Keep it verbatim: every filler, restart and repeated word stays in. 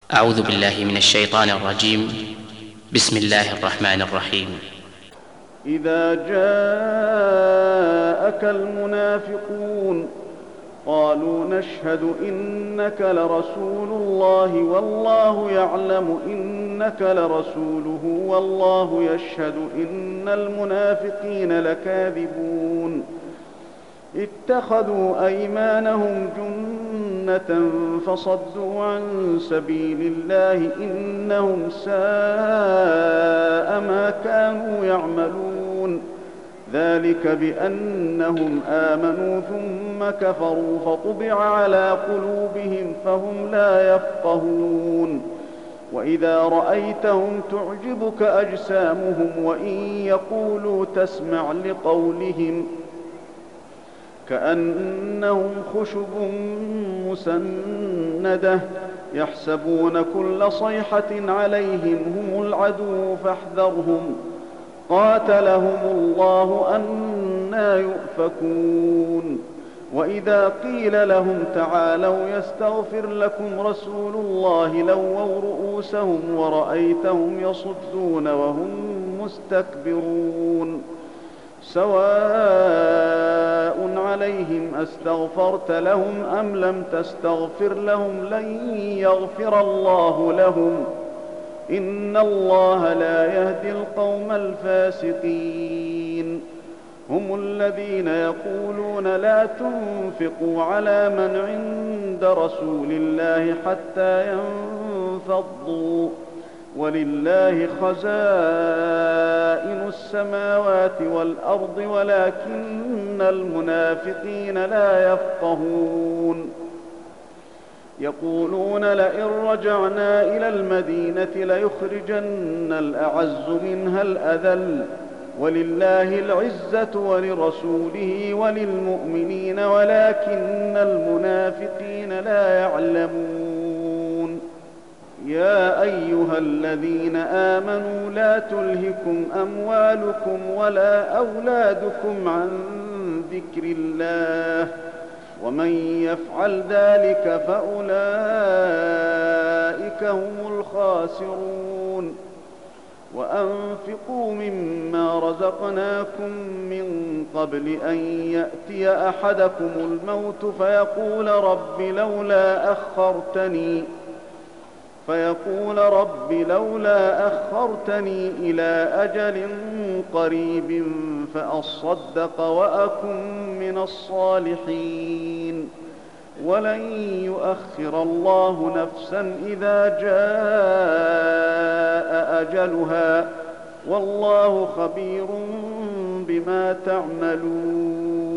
أعوذ بالله من الشيطان الرجيم. بسم الله الرحمن الرحيم. إذا جاءك المنافقون قالوا نشهد إنك لرسول الله والله يعلم إنك لرسوله والله يشهد إن المنافقين لكاذبون اتخذوا أيمانهم جنة فصدوا عن سبيل الله إنهم ساء ما كانوا يعملون ذلك بأنهم آمنوا ثم كفروا فطبع على قلوبهم فهم لا يفقهون وإذا رأيتهم تعجبك أجسامهم وإن يقولوا تسمع لقولهم كأنهم خشب مسندة يحسبون كل صيحة عليهم هم العدو فاحذرهم قاتلهم الله أنى يؤفكون وإذا قيل لهم تعالوا يستغفر لكم رسول الله لووا رؤوسهم ورأيتهم يصدون وهم مستكبرون سواء عليهم أستغفرت لهم أم لم تستغفر لهم لن يغفر الله لهم إن الله لا يهدي القوم الفاسقين هم الذين يقولون لا تنفقوا على من عند رسول الله حتى ينفضوا ولله خزائن السماوات والأرض ولكن المنافقين لا يفقهون يقولون لئن رجعنا إلى المدينة ليخرجن الأعز منها الأذل ولله العزة ولرسوله وللمؤمنين ولكن المنافقين لا يعلمون يا أيها الذين آمنوا لا تلهكم أموالكم ولا أولادكم عن ذكر الله ومن يفعل ذلك فأولئك هم الخاسرون وأنفقوا مما رزقناكم من قبل أن يأتي أحدكم الموت فيقول رب لولا أخرتني فيقول رب لولا أخرتني إلى أجل قريب فأصدق وأكن من الصالحين ولن يؤخر الله نفسا إذا جاء أجلها والله خبير بما تعملون.